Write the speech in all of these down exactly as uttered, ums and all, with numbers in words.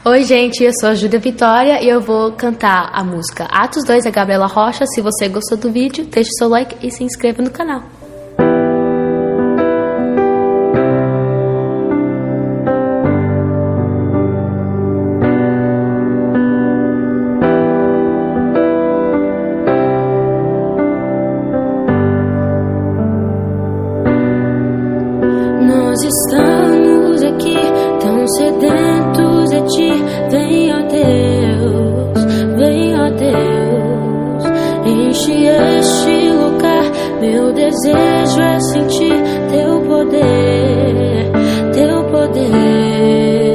Oi gente, eu sou a Júlia Vitória e eu vou cantar a música Atos dois da Gabriela Rocha. Se você gostou do vídeo, deixe seu like e se inscreva no canal. Nós estamos aqui tão sedentos de ti. Vem, ó Deus, vem, ó Deus, enche este lugar. Meu desejo é sentir teu poder, teu poder.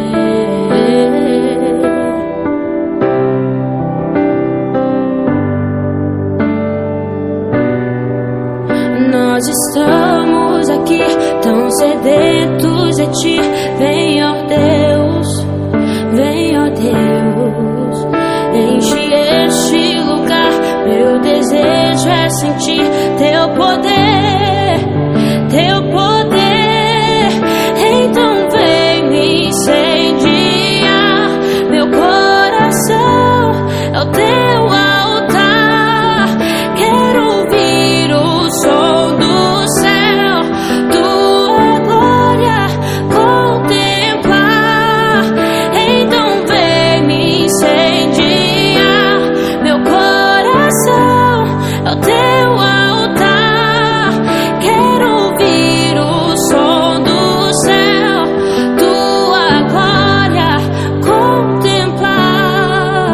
Nós estamos aqui tão sedentos de ti. Vem, ó Deus, vem, ó Deus, enche este lugar. Meu desejo é sentir teu poder, teu poder. Então vem me incendiar. Meu coração é o teu altar. Quero ouvir o som do céu, tua glória contemplar. Então vem me incendiar. Meu coração é o teu altar. Quero ouvir o som do céu, tua glória contemplar.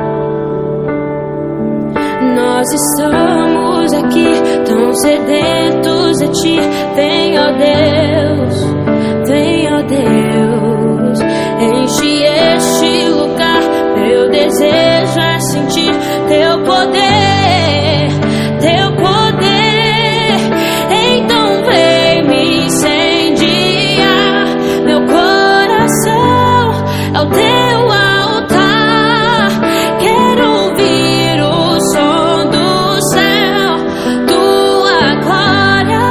Nós estamos aqui tão sedentos de ti. Vem, ó Deus, vem, ó Deus, enche este lugar. Meu desejo é sentir teu poder, teu poder. Então vem me incendiar. Meu coração é o teu altar. Quero ouvir o som do céu, tua glória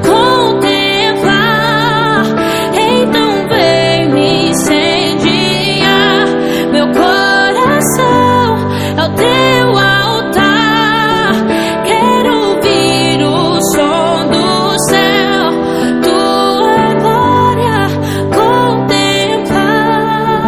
contemplar. Então vem me incendiar. Meu coração é o teu altar. Quero ouvir o som do céu, tua glória contemplar.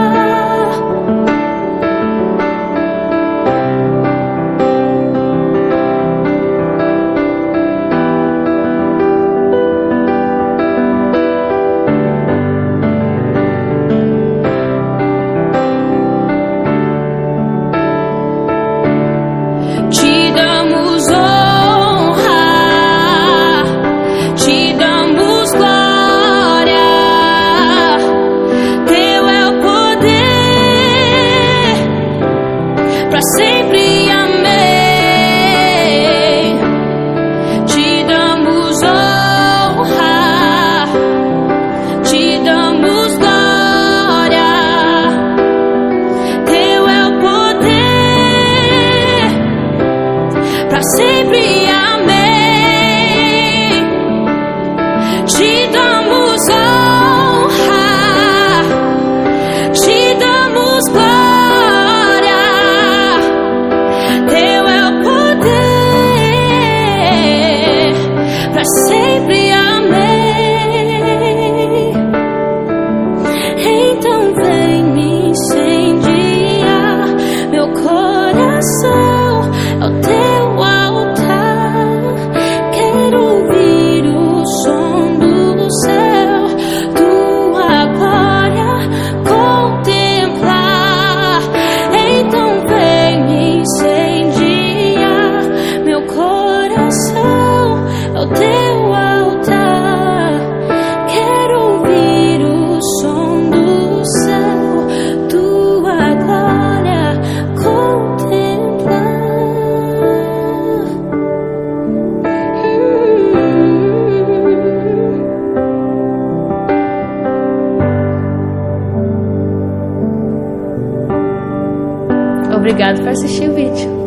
Te damos honra, te damos glória. Teu é o poder, pra sempre, amém. Te damos honra, te damos glória. Teu é o poder, pra sempre, amém. Te damos honra, te damos glória. Teu é o poder, pra sempre, amém. Então vem me incendiar. Meu coração é o teu altar. Quero ouvir o som do céu, tua glória contemplar. Então vem me incendiar. Meu coração é o teu altar. Quero ouvir o som do céu, tua glória contemplar. Obrigado por assistir o vídeo.